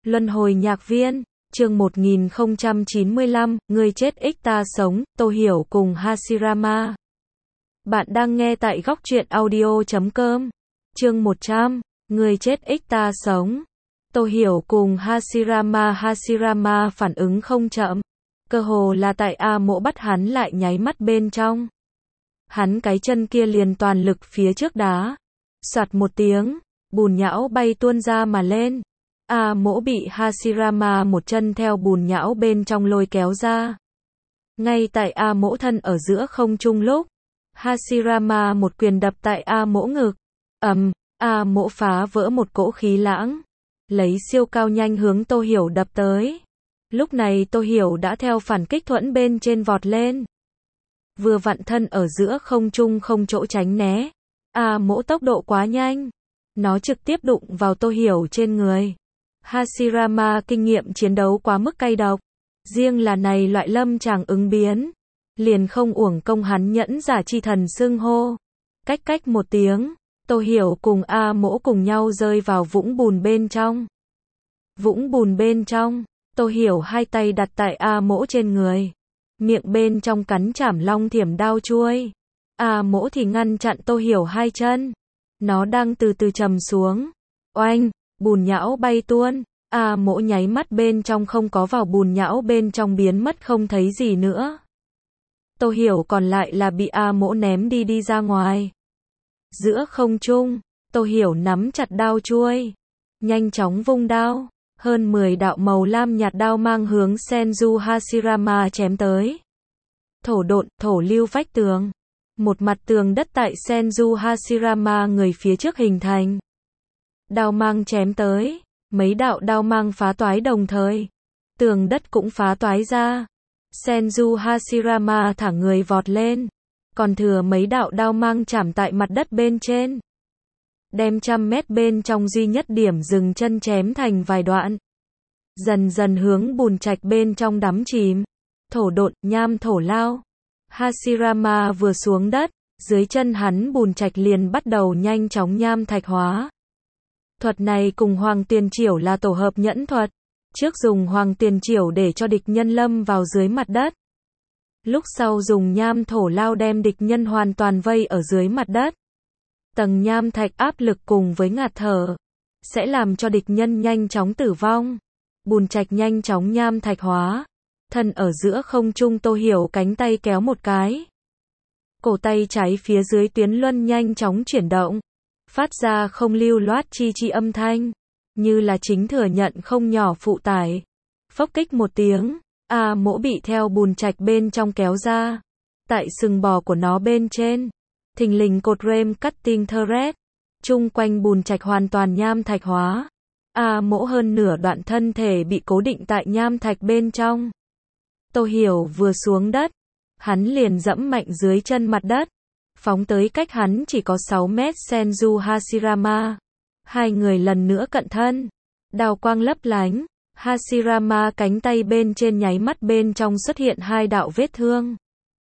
Luân hồi nhạc viên, chương 1095, người chết ích ta sống, Tô Hiểu cùng Hashirama. Bạn đang nghe tại góc truyện audio.com. Chương 100, người chết ích ta sống. Tô Hiểu cùng Hashirama phản ứng không chậm. Cơ hồ là tại A Mỗ bắt hắn lại nháy mắt bên trong. Hắn cái chân kia liền toàn lực phía trước đá. Soạt một tiếng, bùn nhão bay tuôn ra mà lên. A Mỗ bị Hashirama một chân theo bùn nhão bên trong lôi kéo ra. Ngay tại A Mỗ thân ở giữa không trung lúc, Hashirama một quyền đập tại A Mỗ ngực. A Mỗ phá vỡ một cỗ khí lãng, lấy siêu cao nhanh hướng Tô Hiểu đập tới. Lúc này Tô Hiểu đã theo phản kích thuẫn bên trên vọt lên. Vừa vặn thân ở giữa không trung không chỗ tránh né. A Mỗ tốc độ quá nhanh, nó trực tiếp đụng vào Tô Hiểu trên người. Hashirama kinh nghiệm chiến đấu quá mức cay độc, riêng là này loại lâm chàng ứng biến, liền không uổng công hắn nhẫn giả chi thần xưng hô. Cách một tiếng, Tô Hiểu cùng A Mỗ cùng nhau rơi vào vũng bùn bên trong. Vũng bùn bên trong, Tô Hiểu hai tay đặt tại A Mỗ trên người, miệng bên trong cắn chảm long thiểm đao chuôi. A Mỗ thì ngăn chặn Tô Hiểu hai chân, nó đang từ từ trầm xuống. Oanh, bùn nhão bay tuôn, A Mỗ nháy mắt bên trong không có vào bùn nhão bên trong biến mất không thấy gì nữa. Tô Hiểu còn lại là bị A Mỗ ném đi ra ngoài. Giữa không trung, Tô Hiểu nắm chặt đao chuôi, nhanh chóng vung đao, hơn 10 đạo màu lam nhạt đao mang hướng Senju Hashirama chém tới. Thổ độn, thổ lưu vách tường. Một mặt tường đất tại Senju Hashirama người phía trước hình thành. Đao mang chém tới, mấy đạo đao mang phá toái đồng thời. Tường đất cũng phá toái ra. Senju Hashirama thả người vọt lên, còn thừa mấy đạo đao mang chạm tại mặt đất bên trên. Đem 100 mét bên trong duy nhất điểm dừng chân chém thành vài đoạn. Dần dần hướng bùn trạch bên trong đắm chìm. Thổ độn, nham thổ lao. Hashirama vừa xuống đất, dưới chân hắn bùn trạch liền bắt đầu nhanh chóng nham thạch hóa. Thuật này cùng Hoàng Tuyền Chiểu là tổ hợp nhẫn thuật. Trước dùng Hoàng Tuyền Chiểu để cho địch nhân lâm vào dưới mặt đất. Lúc sau dùng nham thổ lao đem địch nhân hoàn toàn vây ở dưới mặt đất. Tầng nham thạch áp lực cùng với ngạt thở sẽ làm cho địch nhân nhanh chóng tử vong. Bùn trạch nhanh chóng nham thạch hóa. Thân ở giữa không trung Tô Hiểu cánh tay kéo một cái. Cổ tay trái phía dưới tuyến luân nhanh chóng chuyển động, phát ra không lưu loát chi âm thanh, như là chính thừa nhận không nhỏ phụ tải. Phốc kích một tiếng, A Mỗ bị theo bùn trạch bên trong kéo ra. Tại sừng bò của nó bên trên, thình lình cột rem cutting thread, chung quanh bùn trạch hoàn toàn nham thạch hóa. A Mỗ hơn nửa đoạn thân thể bị cố định tại nham thạch bên trong. Tô Hiểu vừa xuống đất, hắn liền dẫm mạnh dưới chân mặt đất, phóng tới cách hắn chỉ có 6 mét Senju Hashirama. Hai người lần nữa cận thân, đao quang lấp lánh. Hashirama cánh tay bên trên nháy mắt bên trong xuất hiện 2 đạo vết thương.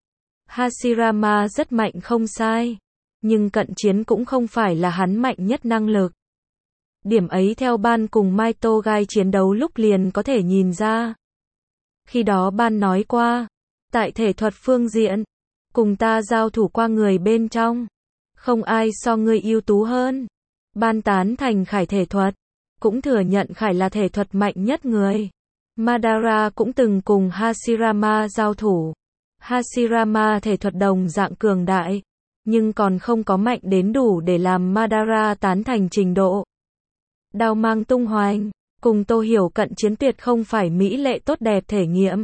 Hashirama rất mạnh không sai, nhưng cận chiến cũng không phải là hắn mạnh nhất năng lực. Điểm ấy theo Ban cùng Mai Tô Gai chiến đấu lúc liền có thể nhìn ra. Khi đó Ban nói qua, tại thể thuật phương diện, cùng ta giao thủ qua người bên trong, không ai so ngươi ưu tú hơn. Ban tán thành Khải thể thuật, cũng thừa nhận Khải là thể thuật mạnh nhất người. Madara cũng từng cùng Hashirama giao thủ. Hashirama thể thuật đồng dạng cường đại, nhưng còn không có mạnh đến đủ để làm Madara tán thành trình độ. Đao mang tung hoành, cùng Tô Hiểu cận chiến tuyệt không phải mỹ lệ tốt đẹp thể nghiệm.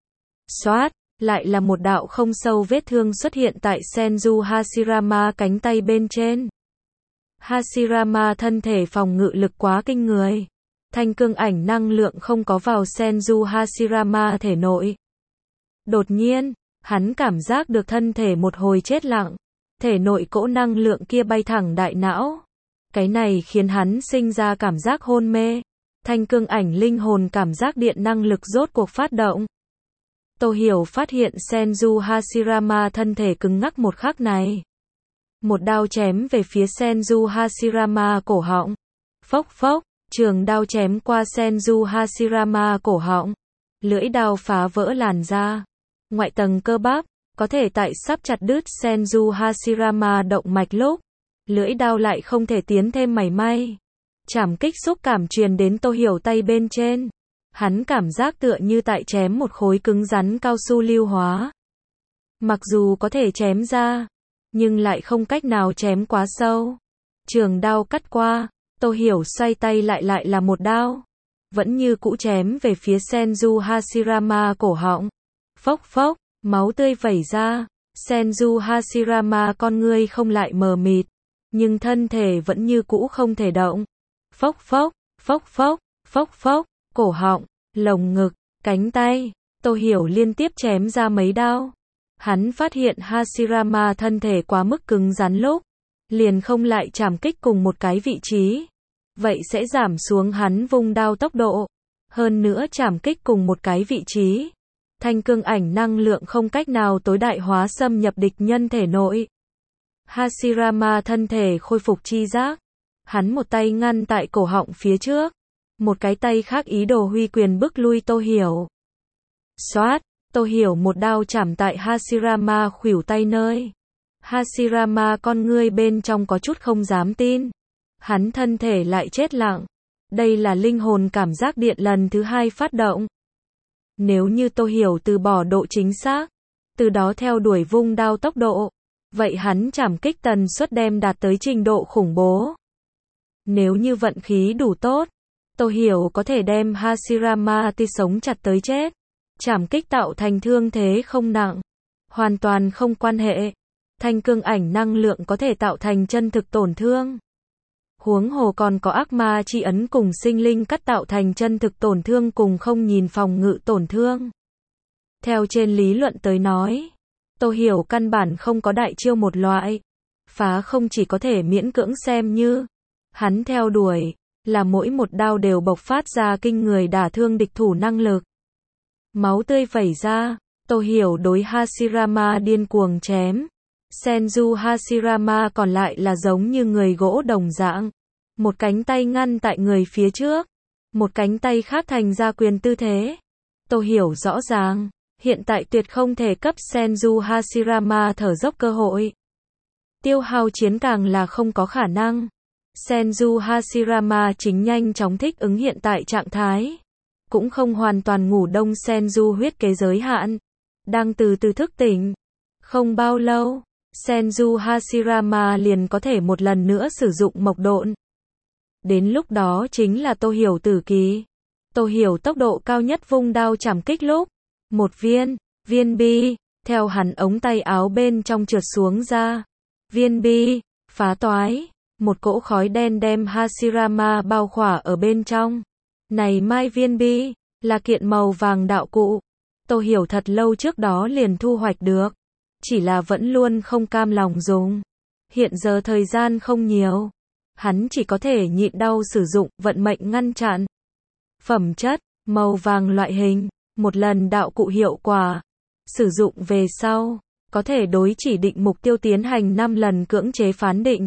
Xoát, lại là một đạo không sâu vết thương xuất hiện tại Senju Hashirama cánh tay bên trên. Hashirama thân thể phòng ngự lực quá kinh người. Thanh cương ảnh năng lượng không có vào Senju Hashirama thể nội. Đột nhiên, hắn cảm giác được thân thể một hồi chết lặng. Thể nội cỗ năng lượng kia bay thẳng đại não. Cái này khiến hắn sinh ra cảm giác hôn mê. Thanh cương ảnh linh hồn cảm giác điện năng lực rốt cuộc phát động. Tô Hiểu phát hiện Senju Hashirama thân thể cứng ngắc một khắc này. Một đao chém về phía Senju Hashirama cổ họng. Phốc phốc, Trường đao chém qua Senju Hashirama cổ họng. Lưỡi đao phá vỡ làn da. Ngoại tầng cơ bắp, có thể tại sắp chặt đứt Senju Hashirama động mạch lúc. Lưỡi đao lại không thể tiến thêm mảy may. Chảm kích xúc cảm truyền đến Tô Hiểu tay bên trên. Hắn cảm giác tựa như tại chém một khối cứng rắn cao su lưu hóa. Mặc dù có thể chém ra, nhưng lại không cách nào chém quá sâu. Trường đao cắt qua, Tô Hiểu xoay tay lại là một đao. Vẫn như cũ chém về phía Senju Hashirama cổ họng. Phốc phốc, máu tươi vẩy ra. Senju Hashirama con ngươi không lại mờ mịt, nhưng thân thể vẫn như cũ không thể động. Phốc phốc, phốc phốc, phốc phốc, cổ họng, lồng ngực, cánh tay, Tô Hiểu liên tiếp chém ra mấy đao. Hắn phát hiện Hashirama thân thể quá mức cứng rắn lúc, liền không lại chảm kích cùng một cái vị trí. Vậy sẽ giảm xuống hắn vung đao tốc độ. Hơn nữa chảm kích cùng một cái vị trí. Thanh cương ảnh năng lượng không cách nào tối đại hóa xâm nhập địch nhân thể nội. Hashirama thân thể khôi phục chi giác. Hắn một tay ngăn tại cổ họng phía trước. Một cái tay khác ý đồ huy quyền bức lui Tô Hiểu. Xoát, Tô Hiểu một đao chảm tại Hashirama khuỷu tay nơi. Hashirama con ngươi bên trong có chút không dám tin. Hắn thân thể lại chết lặng. Đây là linh hồn cảm giác điện lần thứ 2 phát động. Nếu như Tô Hiểu từ bỏ độ chính xác, từ đó theo đuổi vung đao tốc độ, vậy hắn chảm kích tần suất đem đạt tới trình độ khủng bố. Nếu như vận khí đủ tốt, Tô Hiểu có thể đem Hashirama tươi sống chặt tới chết. Chảm kích tạo thành thương thế không nặng, hoàn toàn không quan hệ. Thanh cương ảnh năng lượng có thể tạo thành chân thực tổn thương. Huống hồ còn có ác ma chi ấn cùng sinh linh cắt tạo thành chân thực tổn thương cùng không nhìn phòng ngự tổn thương. Theo trên lý luận tới nói, Tô Hiểu căn bản không có đại chiêu một loại. Phá không chỉ có thể miễn cưỡng xem như hắn theo đuổi, là mỗi một đao đều bộc phát ra kinh người đả thương địch thủ năng lực. Máu tươi vẩy ra, Tô Hiểu đối Hashirama điên cuồng chém. Senju Hashirama còn lại là giống như người gỗ đồng dạng. Một cánh tay ngăn tại người phía trước, một cánh tay khác thành ra quyền tư thế. Tô Hiểu rõ ràng, hiện tại tuyệt không thể cấp Senju Hashirama thở dốc cơ hội. Tiêu hao chiến càng là không có khả năng. Senju Hashirama chính nhanh chóng thích ứng hiện tại trạng thái. Cũng không hoàn toàn ngủ đông Senju huyết kế giới hạn. Đang từ từ thức tỉnh. Không bao lâu, Senju Hashirama liền có thể một lần nữa sử dụng mộc độn. Đến lúc đó chính là Tô Hiểu tử kỳ. Tô Hiểu tốc độ cao nhất vung đao chảm kích lúc. Một viên bi, theo hắn ống tay áo bên trong trượt xuống ra. Viên bi, phá toái. Một cỗ khói đen đem Hashirama bao khỏa ở bên trong. Này mai viên bi, là kiện màu vàng đạo cụ. Tô Hiểu thật lâu trước đó liền thu hoạch được. Chỉ là vẫn luôn không cam lòng dùng. Hiện giờ thời gian không nhiều. Hắn chỉ có thể nhịn đau sử dụng vận mệnh ngăn chặn. Phẩm chất, màu vàng loại hình, một lần đạo cụ hiệu quả. Sử dụng về sau, có thể đối chỉ định mục tiêu tiến hành 5 lần cưỡng chế phán định.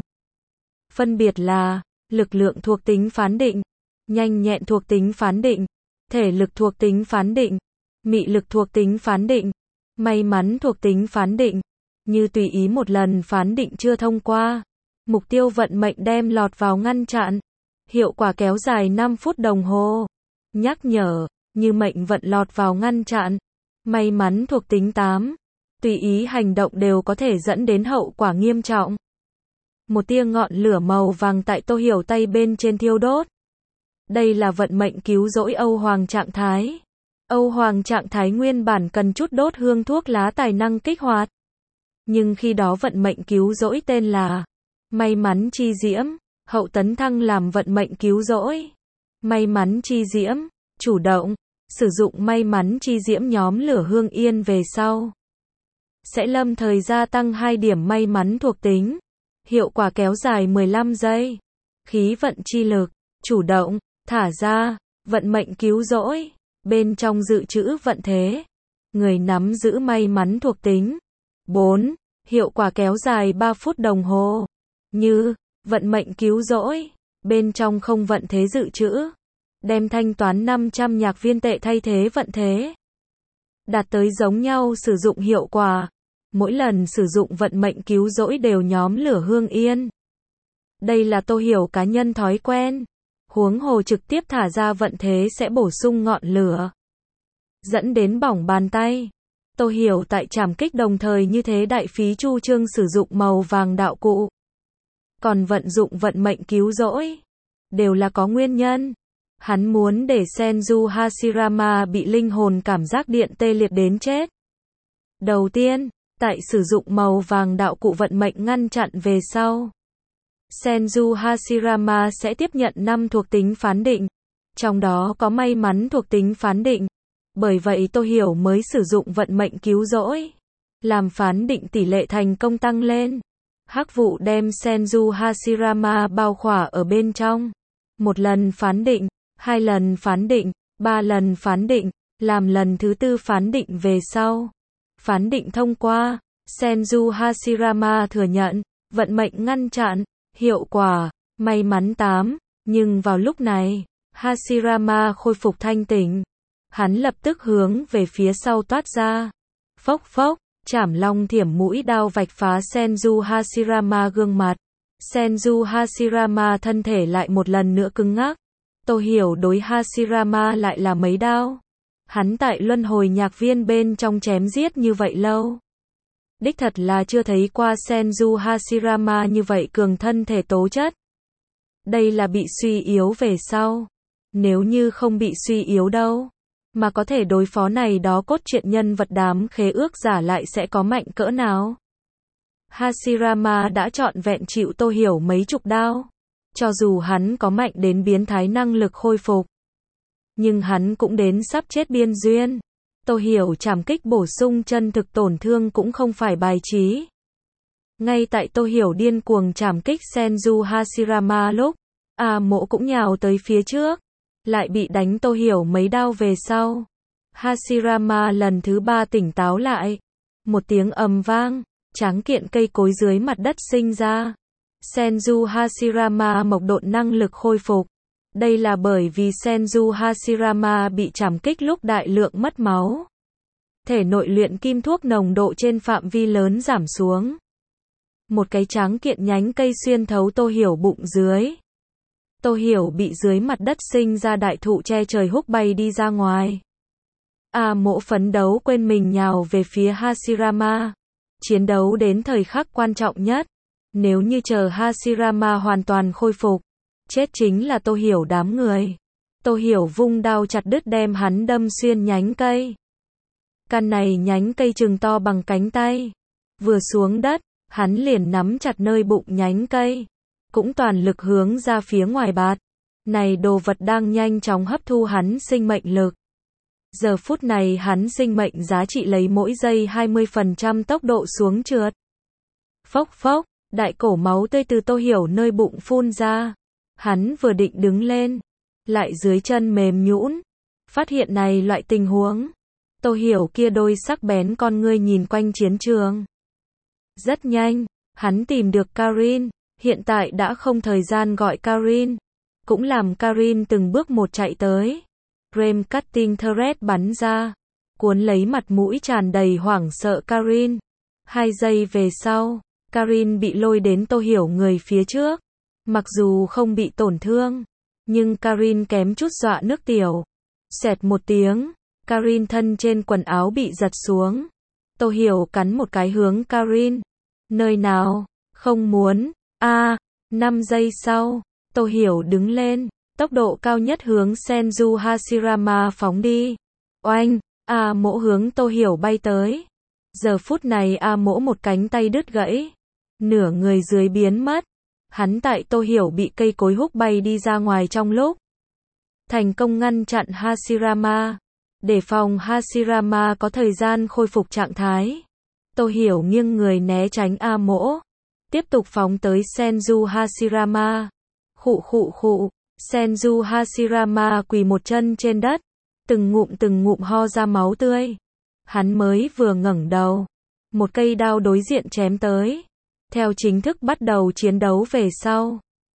Phân biệt là, lực lượng thuộc tính phán định, nhanh nhẹn thuộc tính phán định, thể lực thuộc tính phán định, mị lực thuộc tính phán định, may mắn thuộc tính phán định. Như tùy ý một lần phán định chưa thông qua, mục tiêu vận mệnh đem lọt vào ngăn chặn. Hiệu quả kéo dài 5 phút đồng hồ. Nhắc nhở, như mệnh vận lọt vào ngăn chặn. May mắn thuộc tính 8. Tùy ý hành động đều có thể dẫn đến hậu quả nghiêm trọng. Một tia ngọn lửa màu vàng tại Tô Hiểu tay bên trên thiêu đốt. Đây là vận mệnh cứu rỗi Âu Hoàng trạng thái. Âu Hoàng trạng thái nguyên bản cần chút đốt hương thuốc lá tài năng kích hoạt. Nhưng khi đó vận mệnh cứu rỗi tên là may mắn chi diễm, hậu tấn thăng làm vận mệnh cứu rỗi. May mắn chi diễm, chủ động, sử dụng may mắn chi diễm nhóm lửa hương yên về sau. Sẽ lâm thời gia tăng 2 điểm may mắn thuộc tính. Hiệu quả kéo dài 15 giây. Khí vận chi lực, chủ động, thả ra, vận mệnh cứu rỗi. Bên trong dự trữ vận thế. Người nắm giữ may mắn thuộc tính. 4. Hiệu quả kéo dài 3 phút đồng hồ. Như, vận mệnh cứu rỗi. bên trong không vận thế dự trữ, đem thanh toán 500 nhạc viên tệ thay thế vận thế. Đạt tới giống nhau sử dụng hiệu quả. Mỗi lần sử dụng vận mệnh cứu rỗi đều nhóm lửa hương yên. Đây là Tô Hiểu cá nhân thói quen. Huống hồ trực tiếp thả ra vận thế sẽ bổ sung ngọn lửa, dẫn đến bỏng bàn tay. Tô Hiểu tại trảm kích đồng thời như thế đại phí chu trương sử dụng màu vàng đạo cụ. Còn vận dụng vận mệnh cứu rỗi, đều là có nguyên nhân. Hắn muốn để Senju Hashirama bị linh hồn cảm giác điện tê liệt đến chết. Đầu tiên, tại sử dụng màu vàng đạo cụ vận mệnh ngăn chặn về sau, Senju Hashirama sẽ tiếp nhận 5 thuộc tính phán định, trong đó có may mắn thuộc tính phán định. Bởi vậy Tô Hiểu mới sử dụng vận mệnh cứu rỗi, làm phán định tỷ lệ thành công tăng lên. Hắc vụ đem Senju Hashirama bao khỏa ở bên trong. 1 lần phán định, 2 lần phán định, 3 lần phán định, làm lần thứ 4 phán định về sau. Phán định thông qua, Senju Hashirama thừa nhận, vận mệnh ngăn chặn, hiệu quả, may mắn 8, nhưng vào lúc này, Hashirama khôi phục thanh tỉnh. Hắn lập tức hướng về phía sau toát ra. Phốc phốc, chảm long thiểm mũi đao vạch phá Senju Hashirama gương mặt. Senju Hashirama thân thể lại một lần nữa cứng ngắc. Tô Hiểu đối Hashirama lại là mấy đao. Hắn tại luân hồi nhạc viên bên trong chém giết như vậy lâu. Đích thật là chưa thấy qua Senju Hashirama như vậy cường thân thể tố chất. Đây là bị suy yếu về sau. Nếu như không bị suy yếu đâu, mà có thể đối phó này đó cốt truyện nhân vật đám khế ước giả lại sẽ có mạnh cỡ nào. Hashirama đã trọn vẹn chịu Tô Hiểu mấy chục đao. Cho dù hắn có mạnh đến biến thái năng lực khôi phục, nhưng hắn cũng đến sắp chết biên duyên. Tô Hiểu trảm kích bổ sung chân thực tổn thương cũng không phải bài trí. Ngay tại Tô Hiểu điên cuồng trảm kích Senju Hashirama lúc, Mộ cũng nhào tới phía trước, lại bị đánh Tô Hiểu mấy đao về sau. Hashirama lần thứ 3 tỉnh táo lại. Một tiếng ầm vang, tráng kiện cây cối dưới mặt đất sinh ra. Senju Hashirama mộc độn năng lực khôi phục. Đây là bởi vì Senju Hashirama bị trảm kích lúc đại lượng mất máu. Thể nội luyện kim thuốc nồng độ trên phạm vi lớn giảm xuống. Một cái tráng kiện nhánh cây xuyên thấu Tô Hiểu bụng dưới. Tô Hiểu bị dưới mặt đất sinh ra đại thụ che trời húc bay đi ra ngoài. Mộ phấn đấu quên mình nhào về phía Hashirama. Chiến đấu đến thời khắc quan trọng nhất. Nếu như chờ Hashirama hoàn toàn khôi phục, chết chính là Tô Hiểu đám người. Tô Hiểu vung đao chặt đứt đem hắn đâm xuyên nhánh cây. Căn này nhánh cây chừng to bằng cánh tay. Vừa xuống đất, hắn liền nắm chặt nơi bụng nhánh cây, cũng toàn lực hướng ra phía ngoài bạt. Này đồ vật đang nhanh chóng hấp thu hắn sinh mệnh lực. Giờ phút này hắn sinh mệnh giá trị lấy mỗi giây 20% tốc độ xuống trượt. Phốc phốc, đại cổ máu tươi từ Tô Hiểu nơi bụng phun ra. Hắn vừa định đứng lên, lại dưới chân mềm nhũn. Phát hiện này loại tình huống, Tô Hiểu kia đôi sắc bén con ngươi nhìn quanh chiến trường. Rất nhanh, hắn tìm được Karin, hiện tại đã không thời gian gọi Karin, cũng làm Karin từng bước một chạy tới. Flame Cutting Thread bắn ra, cuốn lấy mặt mũi tràn đầy hoảng sợ Karin. 2 giây về sau, Karin bị lôi đến Tô Hiểu người phía trước. Mặc dù không bị tổn thương, nhưng Karin kém chút dọa nước tiểu. Xẹt một tiếng, Karin thân trên quần áo bị giật xuống. Tô Hiểu cắn một cái hướng Karin. Nơi nào? Không muốn. 5 giây sau, Tô Hiểu đứng lên, tốc độ cao nhất hướng Senju Hashirama phóng đi. Oanh, Mộ hướng Tô Hiểu bay tới. Giờ phút này Mộ một cánh tay đứt gãy, nửa người dưới biến mất. Hắn tại Tô Hiểu bị cây cối húc bay đi ra ngoài trong lúc thành công ngăn chặn Hashirama, để phòng Hashirama có thời gian khôi phục trạng thái. Tô Hiểu nghiêng người né tránh Mộ, tiếp tục phóng tới Senju Hashirama. Khụ khụ khụ, Senju Hashirama quỳ một chân trên đất, từng ngụm ho ra máu tươi. Hắn mới vừa ngẩng đầu, một cây đao đối diện chém tới. Theo chính thức bắt đầu chiến đấu về sau,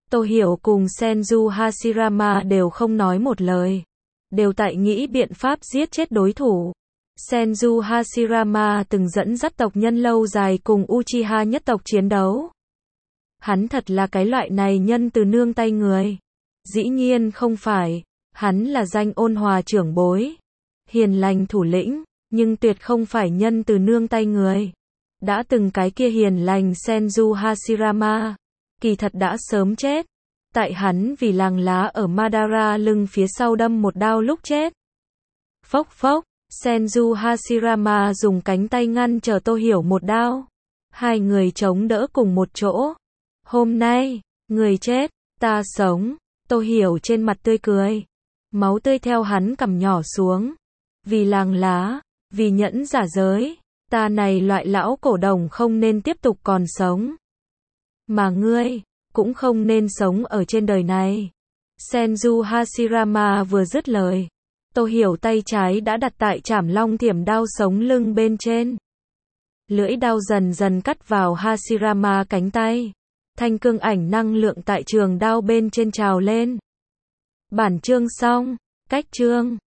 Tô Hiểu cùng Senju Hashirama đều không nói một lời. Đều tại nghĩ biện pháp giết chết đối thủ. Senju Hashirama từng dẫn dắt tộc nhân lâu dài cùng Uchiha nhất tộc chiến đấu. Hắn thật là cái loại này nhân từ nương tay người. Dĩ nhiên không phải, hắn là danh ôn hòa trưởng bối, hiền lành thủ lĩnh, nhưng tuyệt không phải nhân từ nương tay người. Đã từng cái kia hiền lành Senju Hashirama, kỳ thật đã sớm chết. Tại hắn vì làng lá ở Madara lưng phía sau đâm một đao lúc chết. Phốc phốc, Senju Hashirama dùng cánh tay ngăn trở Tô Hiểu một đao. Hai người chống đỡ cùng một chỗ. Hôm nay, người chết, ta sống. Tô Hiểu trên mặt tươi cười. Máu tươi theo hắn cằm nhỏ xuống. Vì làng lá, vì nhẫn giả giới, ta này loại lão cổ đồng không nên tiếp tục còn sống. Mà ngươi, cũng không nên sống ở trên đời này. Senju Hashirama vừa dứt lời. Tô Hiểu tay trái đã đặt tại trảm long thiểm đao sống lưng bên trên. Lưỡi đao dần dần cắt vào Hashirama cánh tay. Thanh cương ảnh năng lượng tại trường đao bên trên trào lên. Bản chương xong. Cách chương